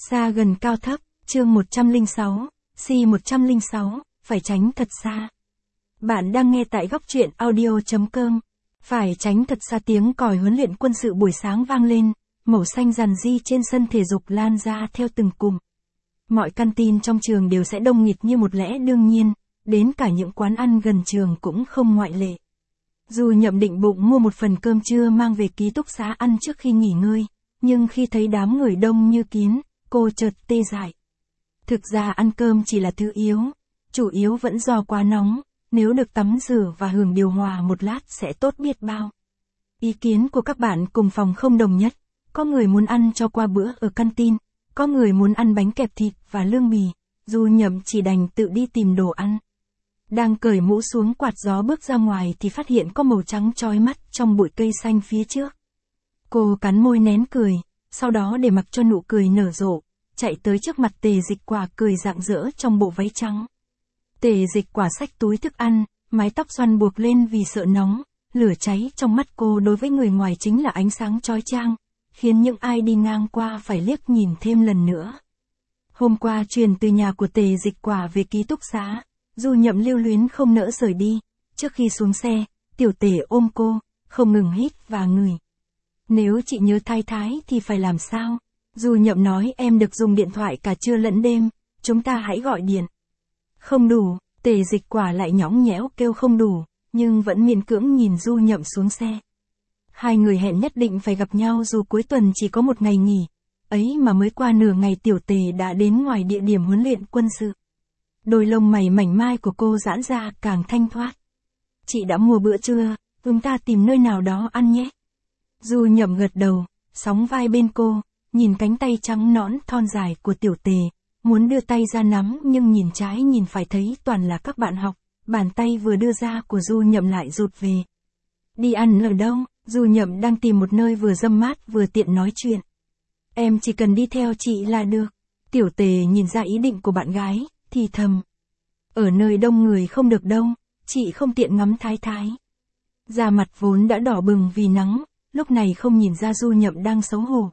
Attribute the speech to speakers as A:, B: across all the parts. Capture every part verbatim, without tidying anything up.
A: Xa gần cao thấp, chương một trăm lẻ sáu, C một trăm lẻ sáu, phải tránh thật xa. Bạn đang nghe tại góc truyện audio chấm com. Phải tránh thật xa, tiếng còi huấn luyện quân sự buổi sáng vang lên, màu xanh rằn ri trên sân thể dục lan ra theo từng cụm. Mọi căn tin trong trường đều sẽ đông nghịt như một lẽ đương nhiên, đến cả những quán ăn gần trường cũng không ngoại lệ. Dù Nhậm định bụng mua một phần cơm trưa mang về ký túc xá ăn trước khi nghỉ ngơi, nhưng khi thấy đám người đông như kiến, cô chợt tê dại. Thực ra ăn cơm chỉ là thứ yếu, chủ yếu vẫn do quá nóng, nếu được tắm rửa và hưởng điều hòa một lát sẽ tốt biết bao. Ý kiến của các bạn cùng phòng không đồng nhất, có người muốn ăn cho qua bữa ở căn tin, có người muốn ăn bánh kẹp thịt và lương bì, dù Nhậm chỉ đành tự đi tìm đồ ăn. Đang cởi mũ xuống quạt gió bước ra ngoài thì phát hiện có màu trắng chói mắt trong bụi cây xanh phía trước. Cô cắn môi nén cười, sau đó để mặc cho nụ cười nở rộ, chạy tới trước mặt Tề Dịch Quả cười rạng rỡ trong bộ váy trắng. Tề Dịch Quả xách túi thức ăn, mái tóc xoăn buộc lên vì sợ nóng, lửa cháy trong mắt cô đối với người ngoài chính là ánh sáng chói chang, khiến những ai đi ngang qua phải liếc nhìn thêm lần nữa. Hôm qua truyền từ nhà của Tề Dịch Quả về ký túc xá, dù Nhậm lưu luyến không nỡ rời đi, trước khi xuống xe, Tiểu Tề ôm cô, không ngừng hít và ngửi. Nếu chị nhớ Thái Thái thì phải làm sao? Dù Nhậm nói em được dùng điện thoại cả trưa lẫn đêm, chúng ta hãy gọi điện. Không đủ, Tề Dịch Quả lại nhõng nhẽo kêu không đủ, nhưng vẫn miễn cưỡng nhìn Du Nhậm xuống xe. Hai người hẹn nhất định phải gặp nhau dù cuối tuần chỉ có một ngày nghỉ, ấy mà mới qua nửa ngày Tiểu Tề đã đến ngoài địa điểm huấn luyện quân sự. Đôi lông mày mảnh mai của cô giãn ra càng thanh thoát. Chị đã mua bữa trưa, chúng ta tìm nơi nào đó ăn nhé. Du Nhậm gật đầu, sóng vai bên cô, nhìn cánh tay trắng nõn thon dài của Tiểu Tề, muốn đưa tay ra nắm nhưng nhìn trái nhìn phải thấy toàn là các bạn học, bàn tay vừa đưa ra của Du Nhậm lại rụt về. Đi ăn ở đâu? Du Nhậm đang tìm một nơi vừa râm mát vừa tiện nói chuyện. Em chỉ cần đi theo chị là được. Tiểu Tề nhìn ra ý định của bạn gái, thì thầm. Ở nơi đông người không được đâu, chị không tiện ngắm Thái Thái. Da mặt vốn đã đỏ bừng vì nắng, lúc này không nhìn ra Du Nhậm đang xấu hổ.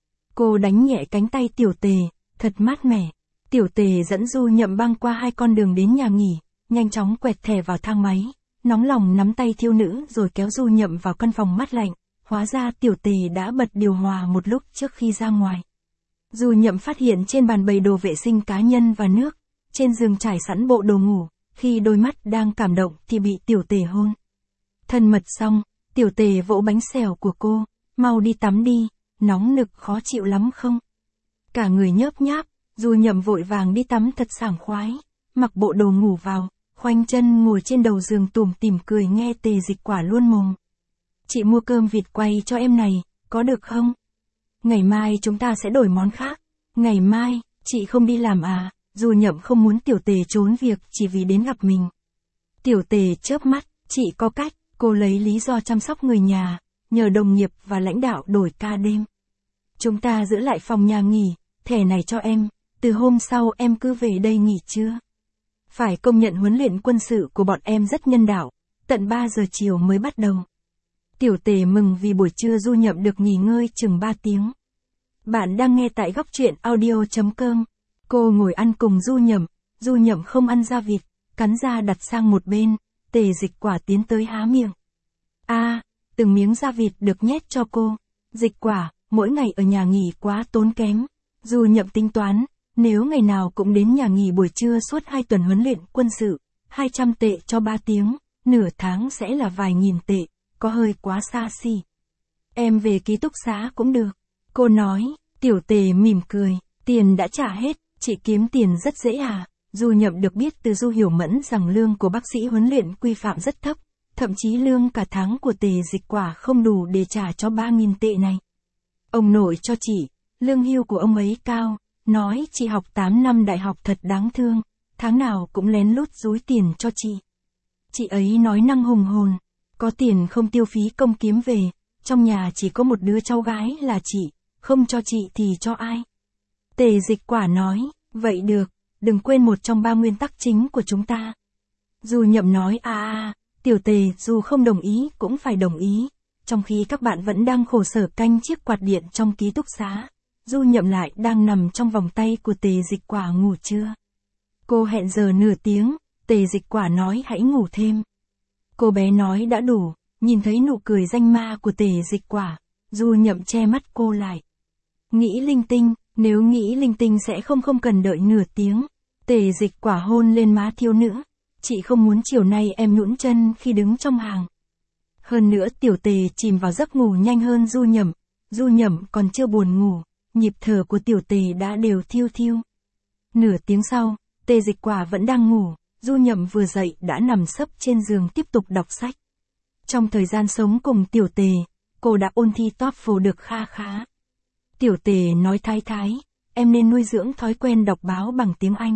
A: Cô đánh nhẹ cánh tay Tiểu Tề, thật mát mẻ. Tiểu Tề dẫn Du Nhậm băng qua hai con đường đến nhà nghỉ, nhanh chóng quẹt thẻ vào thang máy, nóng lòng nắm tay thiếu nữ rồi kéo Du Nhậm vào căn phòng mát lạnh. Hóa ra Tiểu Tề đã bật điều hòa một lúc trước khi ra ngoài. Du Nhậm phát hiện trên bàn bày đồ vệ sinh cá nhân và nước, trên giường trải sẵn bộ đồ ngủ, khi đôi mắt đang cảm động thì bị Tiểu Tề hôn. Thân mật xong, Tiểu Tề vỗ bánh xèo của cô, mau đi tắm đi, nóng nực khó chịu lắm không? Cả người nhớp nháp, Du Nhậm vội vàng đi tắm thật sảng khoái, mặc bộ đồ ngủ vào, khoanh chân ngồi trên đầu giường tủm tỉm cười nghe Tề Dịch Quả luôn mồm. Chị mua cơm vịt quay cho em này, có được không? Ngày mai chúng ta sẽ đổi món khác. Ngày mai, chị không đi làm à? Du Nhậm không muốn Tiểu Tề trốn việc chỉ vì đến gặp mình. Tiểu Tề chớp mắt, chị có cách, cô lấy lý do chăm sóc người nhà, nhờ đồng nghiệp và lãnh đạo đổi ca đêm. Chúng ta giữ lại phòng nhà nghỉ, thẻ này cho em, từ hôm sau em cứ về đây nghỉ trưa. Phải công nhận huấn luyện quân sự của bọn em rất nhân đạo, tận ba giờ chiều mới bắt đầu. Tiểu Tề mừng vì buổi trưa Du Nhậm được nghỉ ngơi chừng ba tiếng. Bạn đang nghe tại góc truyện audio chấm com. Cô ngồi ăn cùng Du Nhậm, Du Nhậm không ăn da vịt, cắn da đặt sang một bên, Tề Dịch Quả tiến tới há miệng. A, à, từng miếng da vịt được nhét cho cô. Dịch Quả, mỗi ngày ở nhà nghỉ quá tốn kém. Du Nhậm tính toán, nếu ngày nào cũng đến nhà nghỉ buổi trưa suốt hai tuần huấn luyện quân sự, hai trăm tệ cho ba tiếng, nửa tháng sẽ là vài nghìn tệ, có hơi quá xa xỉ. Em về ký túc xá cũng được. Cô nói, Tiểu Tề mỉm cười, tiền đã trả hết, chị kiếm tiền rất dễ à. Du Nhậm được biết từ Du Hiểu Mẫn rằng lương của bác sĩ huấn luyện quy phạm rất thấp, thậm chí lương cả tháng của Tề Dịch Quả không đủ để trả cho ba nghìn tệ này. Ông nội cho chị, lương hưu của ông ấy cao, nói chị học tám năm đại học thật đáng thương, tháng nào cũng lén lút dúi tiền cho chị. Chị ấy nói năng hùng hồn, có tiền không tiêu phí công kiếm về, trong nhà chỉ có một đứa cháu gái là chị, không cho chị thì cho ai? Tề Dịch Quả nói, vậy được, đừng quên một trong ba nguyên tắc chính của chúng ta. Du Nhậm nói à à, Tiểu Tề dù không đồng ý cũng phải đồng ý, trong khi các bạn vẫn đang khổ sở canh chiếc quạt điện trong ký túc xá. Du Nhậm lại đang nằm trong vòng tay của Tề Dịch Quả ngủ chưa? Cô hẹn giờ nửa tiếng, Tề Dịch Quả nói hãy ngủ thêm. Cô bé nói đã đủ, nhìn thấy nụ cười danh ma của Tề Dịch Quả, Du Nhậm che mắt cô lại. Nghĩ linh tinh, nếu nghĩ linh tinh sẽ không không cần đợi nửa tiếng. Tề Dịch Quả hôn lên má thiếu nữ. Chị không muốn chiều nay em nhũn chân khi đứng trong hàng. Hơn nữa tiểu Tề chìm vào giấc ngủ nhanh hơn Du Nhậm. Du Nhậm còn chưa buồn ngủ, nhịp thở của tiểu Tề đã đều thiêu thiêu. Nửa tiếng sau, Tề Dịch Quả vẫn đang ngủ, Du Nhậm vừa dậy đã nằm sấp trên giường tiếp tục đọc sách. Trong thời gian sống cùng tiểu Tề, cô đã ôn thi TOEFL được kha khá. Tiểu Tề nói thái thái, em nên nuôi dưỡng thói quen đọc báo bằng tiếng Anh.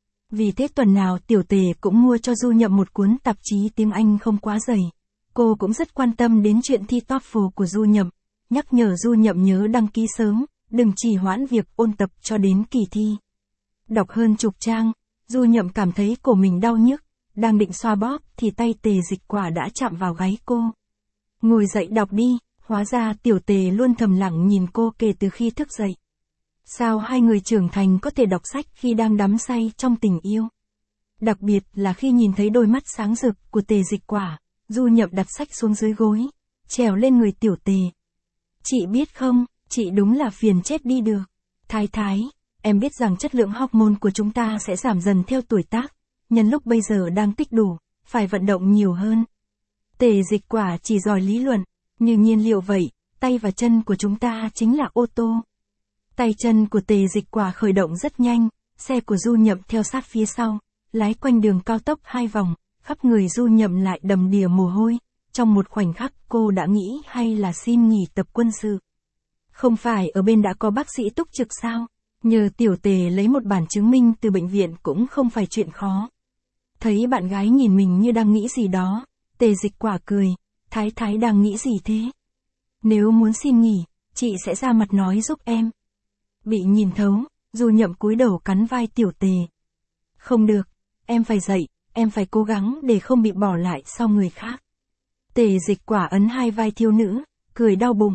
A: Vì thế tuần nào tiểu Tề cũng mua cho Du Nhậm một cuốn tạp chí tiếng Anh không quá dày. Cô cũng rất quan tâm đến chuyện thi TOEFL của Du Nhậm, nhắc nhở Du Nhậm nhớ đăng ký sớm, đừng trì hoãn việc ôn tập cho đến kỳ thi. Đọc hơn chục trang, Du Nhậm cảm thấy cổ mình đau nhức, đang định xoa bóp thì tay Tề Dịch Quả đã chạm vào gáy cô. Ngồi dậy đọc đi, hóa ra tiểu Tề luôn thầm lặng nhìn cô kể từ khi thức dậy. Sao hai người trưởng thành có thể đọc sách khi đang đắm say trong tình yêu? Đặc biệt là khi nhìn thấy đôi mắt sáng rực của Tề Dịch Quả, Du Nhậm đặt sách xuống dưới gối, trèo lên người tiểu Tề. Chị biết không, chị đúng là phiền chết đi được. Thái thái, em biết rằng chất lượng hormone của chúng ta sẽ giảm dần theo tuổi tác, nhân lúc bây giờ đang tích đủ, phải vận động nhiều hơn. Tề Dịch Quả chỉ giỏi lý luận, như nhiên liệu vậy, tay và chân của chúng ta chính là ô tô. Tay chân của Tề Dịch Quả khởi động rất nhanh, xe của Du Nhậm theo sát phía sau, lái quanh đường cao tốc hai vòng, khắp người Du Nhậm lại đầm đìa mồ hôi. Trong một khoảnh khắc cô đã nghĩ hay là xin nghỉ tập quân sự. Không phải ở bên đã có bác sĩ túc trực sao? Nhờ tiểu Tề lấy một bản chứng minh từ bệnh viện cũng không phải chuyện khó. Thấy bạn gái nhìn mình như đang nghĩ gì đó, Tề Dịch Quả cười, thái thái đang nghĩ gì thế? Nếu muốn xin nghỉ, chị sẽ ra mặt nói giúp em. Bị nhìn thấu, Du Nhậm cúi đầu cắn vai tiểu Tề. Không được, em phải dậy, em phải cố gắng để không bị bỏ lại sau người khác. Tề Dịch Quả ấn hai vai thiếu nữ, cười đau bụng.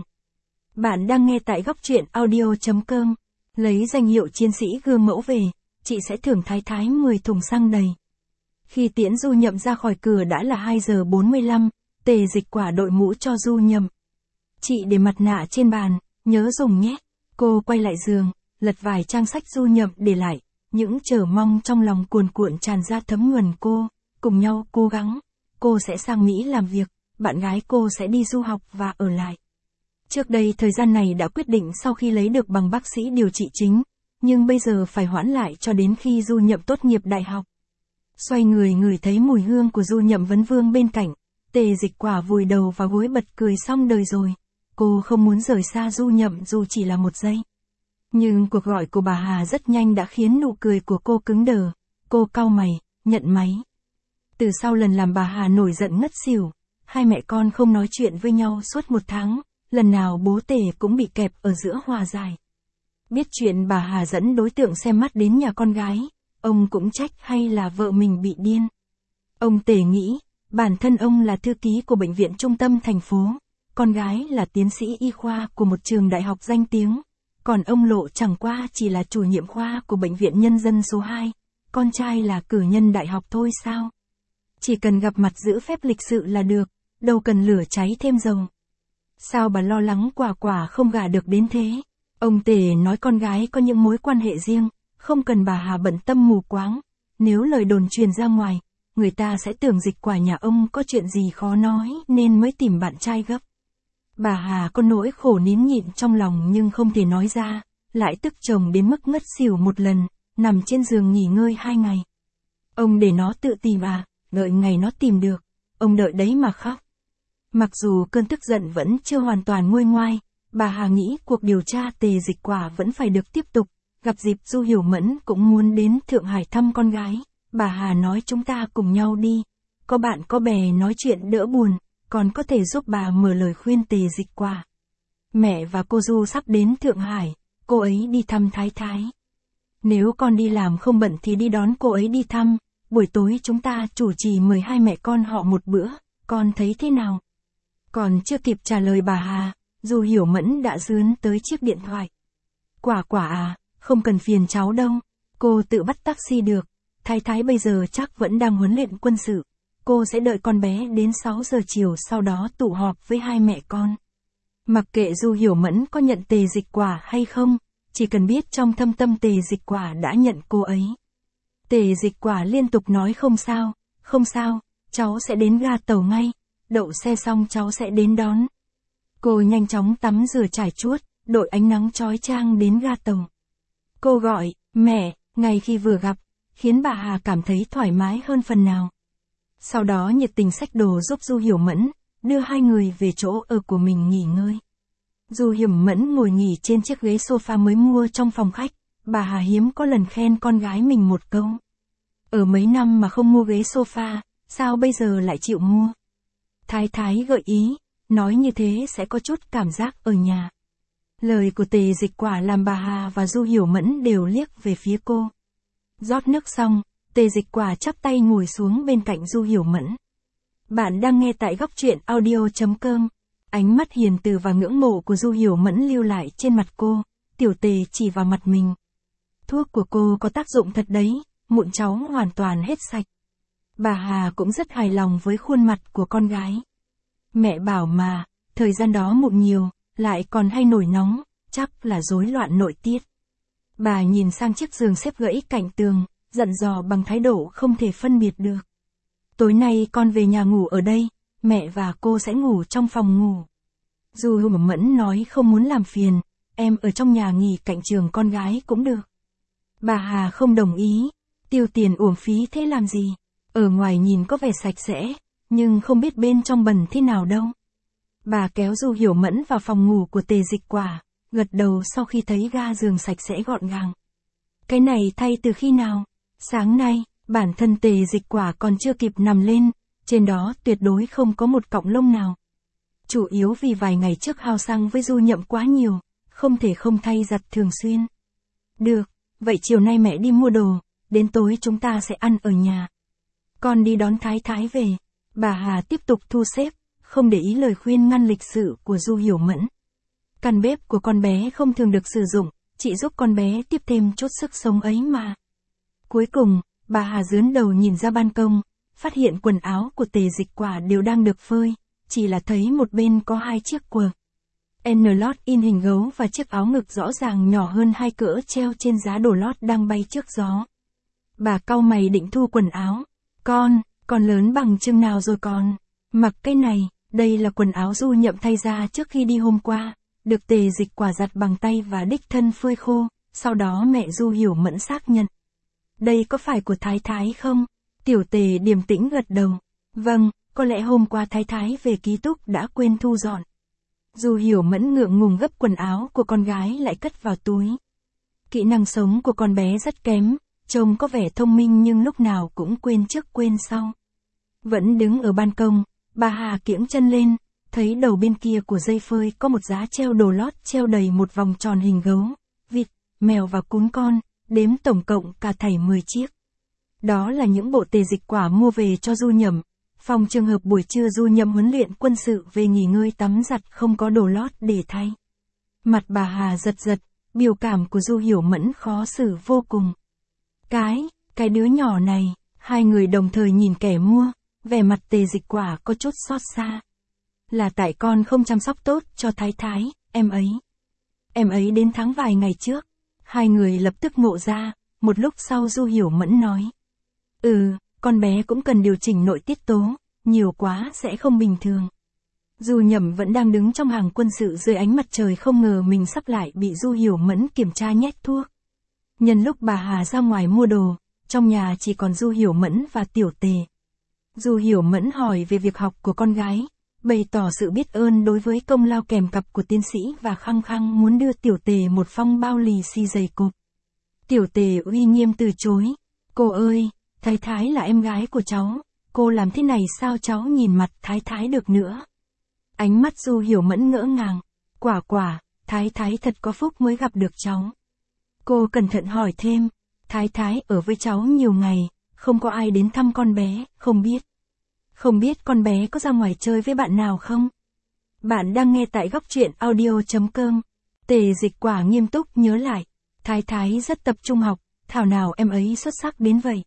A: Bạn đang nghe tại góc truyện audio chấm com. Lấy danh hiệu chiến sĩ gương mẫu về, chị sẽ thưởng thái thái mười thùng xăng đầy. Khi tiễn Du Nhậm ra khỏi cửa đã là hai giờ bốn mươi lăm, Tề Dịch Quả đội mũ cho Du Nhậm. Chị để mặt nạ trên bàn, nhớ dùng nhé. Cô quay lại giường, lật vài trang sách Du Nhậm để lại, những chờ mong trong lòng cuồn cuộn tràn ra thấm nhuần cô, cùng nhau cố gắng. Cô sẽ sang Mỹ làm việc, bạn gái cô sẽ đi du học và ở lại. Trước đây thời gian này đã quyết định sau khi lấy được bằng bác sĩ điều trị chính, nhưng bây giờ phải hoãn lại cho đến khi Du Nhậm tốt nghiệp đại học. Xoay người ngửi thấy mùi hương của Du Nhậm vấn vương bên cạnh, Tề Dịch Quả vùi đầu vào gối bật cười xong đời rồi. Cô không muốn rời xa Du Nhậm dù chỉ là một giây. Nhưng cuộc gọi của bà Hà rất nhanh đã khiến nụ cười của cô cứng đờ. Cô cau mày, nhận máy. Từ sau lần làm bà Hà nổi giận ngất xỉu, hai mẹ con không nói chuyện với nhau suốt một tháng, lần nào bố Tề cũng bị kẹp ở giữa hòa giải. Biết chuyện bà Hà dẫn đối tượng xem mắt đến nhà con gái, ông cũng trách hay là vợ mình bị điên. Ông Tề nghĩ, bản thân ông là thư ký của bệnh viện trung tâm thành phố, con gái là tiến sĩ y khoa của một trường đại học danh tiếng, còn ông Lộ chẳng qua chỉ là chủ nhiệm khoa của bệnh viện nhân dân số hai, con trai là cử nhân đại học thôi sao? Chỉ cần gặp mặt giữ phép lịch sự là được, đâu cần lửa cháy thêm dầu. Sao bà lo lắng Quả Quả không gả được đến thế? Ông Tề nói con gái có những mối quan hệ riêng, không cần bà Hà bận tâm mù quáng. Nếu lời đồn truyền ra ngoài, người ta sẽ tưởng Dịch Quả nhà ông có chuyện gì khó nói nên mới tìm bạn trai gấp. Bà Hà có nỗi khổ nín nhịn trong lòng nhưng không thể nói ra, lại tức chồng đến mức ngất xỉu một lần, nằm trên giường nghỉ ngơi hai ngày. Ông để nó tự tìm à, đợi ngày nó tìm được, ông đợi đấy mà khóc. Mặc dù cơn tức giận vẫn chưa hoàn toàn nguôi ngoai, bà Hà nghĩ cuộc điều tra Tề Dịch Quả vẫn phải được tiếp tục, gặp dịp Du Hiểu Mẫn cũng muốn đến Thượng Hải thăm con gái. Bà Hà nói chúng ta cùng nhau đi, có bạn có bè nói chuyện đỡ buồn, còn có thể giúp bà mở lời khuyên Tề Dịch Quả. Mẹ và cô Du sắp đến Thượng Hải, cô ấy đi thăm thái thái. Nếu con đi làm không bận thì đi đón cô ấy đi thăm, buổi tối chúng ta chủ trì mời hai mẹ con họ một bữa, con thấy thế nào? Còn chưa kịp trả lời bà Hà, Du Hiểu Mẫn đã dướn tới chiếc điện thoại. Quả quả à, không cần phiền cháu đâu. Cô tự bắt taxi được. Thái thái bây giờ chắc vẫn đang huấn luyện quân sự. Cô sẽ đợi con bé đến sáu giờ chiều sau đó tụ họp với hai mẹ con. Mặc kệ Du Hiểu Mẫn có nhận Tề Dịch Quả hay không, chỉ cần biết trong thâm tâm Tề Dịch Quả đã nhận cô ấy. Tề Dịch Quả liên tục nói không sao, không sao, cháu sẽ đến ga tàu ngay, đậu xe xong cháu sẽ đến đón. Cô nhanh chóng tắm rửa trải chuốt, đội ánh nắng chói chang đến ga tàu. Cô gọi, mẹ, ngay khi vừa gặp, khiến bà Hà cảm thấy thoải mái hơn phần nào. Sau đó nhiệt tình xách đồ giúp Du Hiểu Mẫn, đưa hai người về chỗ ở của mình nghỉ ngơi. Du Hiểu Mẫn ngồi nghỉ trên chiếc ghế sofa mới mua trong phòng khách, bà Hà hiếm có lần khen con gái mình một câu. Ở mấy năm mà không mua ghế sofa, sao bây giờ lại chịu mua? Thái thái gợi ý, nói như thế sẽ có chút cảm giác ở nhà. Lời của Tề Dịch Quả làm bà Hà và Du Hiểu Mẫn đều liếc về phía cô. Rót nước xong, Tề Dịch Quả chắp tay ngồi xuống bên cạnh Du Hiểu Mẫn. Bạn đang nghe tại góc truyện audio chấm com. Ánh mắt hiền từ và ngưỡng mộ của Du Hiểu Mẫn lưu lại trên mặt cô, Tiểu Tề chỉ vào mặt mình. Thuốc của cô có tác dụng thật đấy, mụn cháu hoàn toàn hết sạch. Bà Hà cũng rất hài lòng với khuôn mặt của con gái. Mẹ bảo mà, thời gian đó mụn nhiều, lại còn hay nổi nóng, chắc là rối loạn nội tiết. Bà nhìn sang chiếc giường xếp gãy cạnh tường, dặn dò bằng thái độ không thể phân biệt được. Tối nay con về nhà ngủ ở đây, mẹ và cô sẽ ngủ trong phòng ngủ. Du Hiểu Mẫn nói không muốn làm phiền, em ở trong nhà nghỉ cạnh giường con gái cũng được. Bà Hà không đồng ý, tiêu tiền uổng phí thế làm gì, ở ngoài nhìn có vẻ sạch sẽ, nhưng không biết bên trong bẩn thế nào đâu. Bà kéo Du Hiểu Mẫn vào phòng ngủ của Tề Dịch Quả, gật đầu sau khi thấy ga giường sạch sẽ gọn gàng. Cái này thay từ khi nào? Sáng nay, bản thân Tề Dịch Quả còn chưa kịp nằm lên, trên đó tuyệt đối không có một cọng lông nào. Chủ yếu vì vài ngày trước hao xăng với Du Nhậm quá nhiều, không thể không thay giặt thường xuyên. Được, vậy chiều nay mẹ đi mua đồ, đến tối chúng ta sẽ ăn ở nhà. Con đi đón Thái Thái về. Bà Hà tiếp tục thu xếp, không để ý lời khuyên ngăn lịch sự của Du Hiểu Mẫn. Căn bếp của con bé không thường được sử dụng, chị giúp con bé tiếp thêm chút sức sống ấy mà. Cuối cùng, bà Hà dướn đầu nhìn ra ban công, phát hiện quần áo của Tề Dịch Quả đều đang được phơi, chỉ là thấy một bên có hai chiếc quần N-lót in hình gấu và chiếc áo ngực rõ ràng nhỏ hơn hai cỡ treo trên giá đồ lót đang bay trước gió. Bà cau mày định thu quần áo. Con, con lớn bằng chừng nào rồi con? Mặc cái này, đây là quần áo Du Nhậm thay ra trước khi đi hôm qua, được Tề Dịch Quả giặt bằng tay và đích thân phơi khô, sau đó mẹ Du Hiểu Mẫn xác nhận. Đây có phải của Thái Thái không? Tiểu Tề điềm tĩnh gật đầu. Vâng, có lẽ hôm qua Thái Thái về ký túc đã quên thu dọn. Du Hiểu Mẫn ngượng ngùng gấp quần áo của con gái lại cất vào túi. Kỹ năng sống của con bé rất kém, trông có vẻ thông minh nhưng lúc nào cũng quên trước quên sau. Vẫn đứng ở ban công, bà Hà kiễng chân lên, thấy đầu bên kia của dây phơi có một giá treo đồ lót treo đầy một vòng tròn hình gấu, vịt, mèo và cún con, đếm tổng cộng cả thảy mười chiếc. Đó là những bộ Tề Dịch Quả mua về cho Du Nhậm, phòng trường hợp buổi trưa Du Nhậm huấn luyện quân sự về nghỉ ngơi tắm giặt không có đồ lót để thay. Mặt bà Hà giật giật, biểu cảm của Du Hiểu Mẫn khó xử vô cùng. Cái, cái đứa nhỏ này, hai người đồng thời nhìn kẻ mua, vẻ mặt Tề Dịch Quả có chút xót xa. Là tại con không chăm sóc tốt cho Thái Thái, em ấy. Em ấy đến tháng vài ngày trước. Hai người lập tức ngộ ra, một lúc sau Du Hiểu Mẫn nói. Ừ, con bé cũng cần điều chỉnh nội tiết tố, nhiều quá sẽ không bình thường. Du Nhậm vẫn đang đứng trong hàng quân sự dưới ánh mặt trời không ngờ mình sắp lại bị Du Hiểu Mẫn kiểm tra nhét thuốc. Nhân lúc bà Hà ra ngoài mua đồ, trong nhà chỉ còn Du Hiểu Mẫn và Tiểu Tề. Du Hiểu Mẫn hỏi về việc học của con gái, bày tỏ sự biết ơn đối với công lao kèm cặp của tiến sĩ và khăng khăng muốn đưa Tiểu Tề một phong bao lì xì dày cộp. Tiểu Tề uy nghiêm từ chối. Cô ơi, Thái Thái là em gái của cháu, cô làm thế này sao cháu nhìn mặt Thái Thái được nữa. Ánh mắt Du Hiểu Mẫn ngỡ ngàng. Quả quả, Thái Thái thật có phúc mới gặp được cháu. Cô cẩn thận hỏi thêm, Thái Thái ở với cháu nhiều ngày, không có ai đến thăm con bé, không biết. Không biết con bé có ra ngoài chơi với bạn nào không? Bạn đang nghe tại góc truyện audio chấm com. Tề Dịch Quả nghiêm túc nhớ lại. Thái Thái rất tập trung học, thảo nào em ấy xuất sắc đến vậy.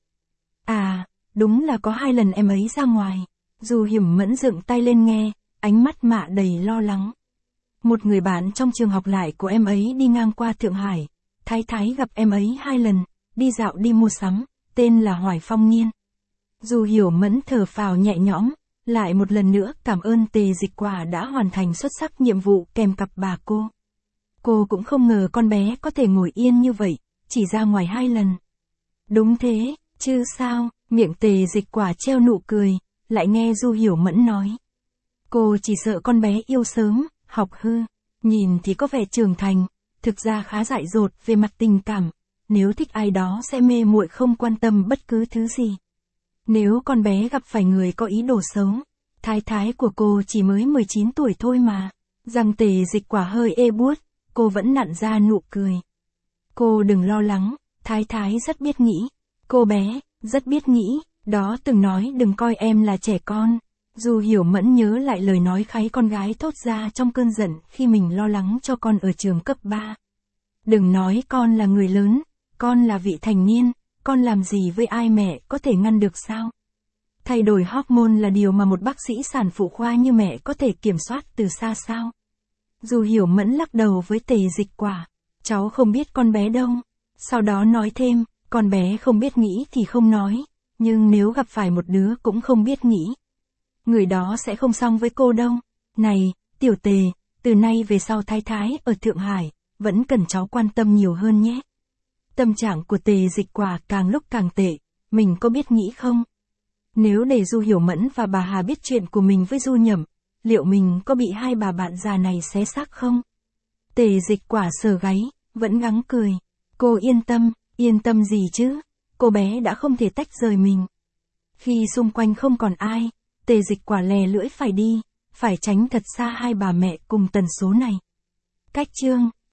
A: À, đúng là có hai lần em ấy ra ngoài. Du Hiểu Mẫn dựng tay lên nghe, ánh mắt mạ đầy lo lắng. Một người bạn trong trường học lại của em ấy đi ngang qua Thượng Hải. Thái Thái gặp em ấy hai lần, đi dạo đi mua sắm, tên là Hoài Phong Nhiên. Du Hiểu Mẫn thở phào nhẹ nhõm, lại một lần nữa cảm ơn Tề Dịch Quả đã hoàn thành xuất sắc nhiệm vụ kèm cặp bà cô. Cô cũng không ngờ con bé có thể ngồi yên như vậy, chỉ ra ngoài hai lần. Đúng thế, chứ sao, miệng Tề Dịch Quả treo nụ cười, lại nghe Du Hiểu Mẫn nói. Cô chỉ sợ con bé yêu sớm, học hư, nhìn thì có vẻ trưởng thành, thực ra khá dại dột về mặt tình cảm, nếu thích ai đó sẽ mê muội không quan tâm bất cứ thứ gì. Nếu con bé gặp phải người có ý đồ xấu, thái thái của cô chỉ mới mười chín tuổi thôi mà. Răng Tề Dịch Quả hơi ê buốt, cô vẫn nặn ra nụ cười. Cô đừng lo lắng, thái thái rất biết nghĩ. Cô bé, rất biết nghĩ, đó từng nói đừng coi em là trẻ con. Du Hiểu Mẫn nhớ lại lời nói kháy con gái thốt ra trong cơn giận khi mình lo lắng cho con ở trường cấp ba. Đừng nói con là người lớn, con là vị thành niên, con làm gì với ai mẹ có thể ngăn được sao? Thay đổi hormone là điều mà một bác sĩ sản phụ khoa như mẹ có thể kiểm soát từ xa sao? Du Hiểu Mẫn lắc đầu với Tề Dịch Quả, cháu không biết con bé đâu. Sau đó nói thêm, con bé không biết nghĩ thì không nói, nhưng nếu gặp phải một đứa cũng không biết nghĩ, người đó sẽ không xong với cô đâu. Này, Tiểu Tề, từ nay về sau thái thái ở Thượng Hải, vẫn cần cháu quan tâm nhiều hơn nhé. Tâm trạng của Tề Dịch Quả càng lúc càng tệ, mình có biết nghĩ không? Nếu để Du Hiểu Mẫn và bà Hà biết chuyện của mình với Du Nhậm, liệu mình có bị hai bà bạn già này xé xác không? Tề Dịch Quả sờ gáy, vẫn gắng cười. Cô yên tâm, yên tâm gì chứ? Cô bé đã không thể tách rời mình. Khi xung quanh không còn ai, Tề Dịch Quả lè lưỡi phải đi, phải tránh thật xa hai bà mẹ cùng tần số này. Cách chương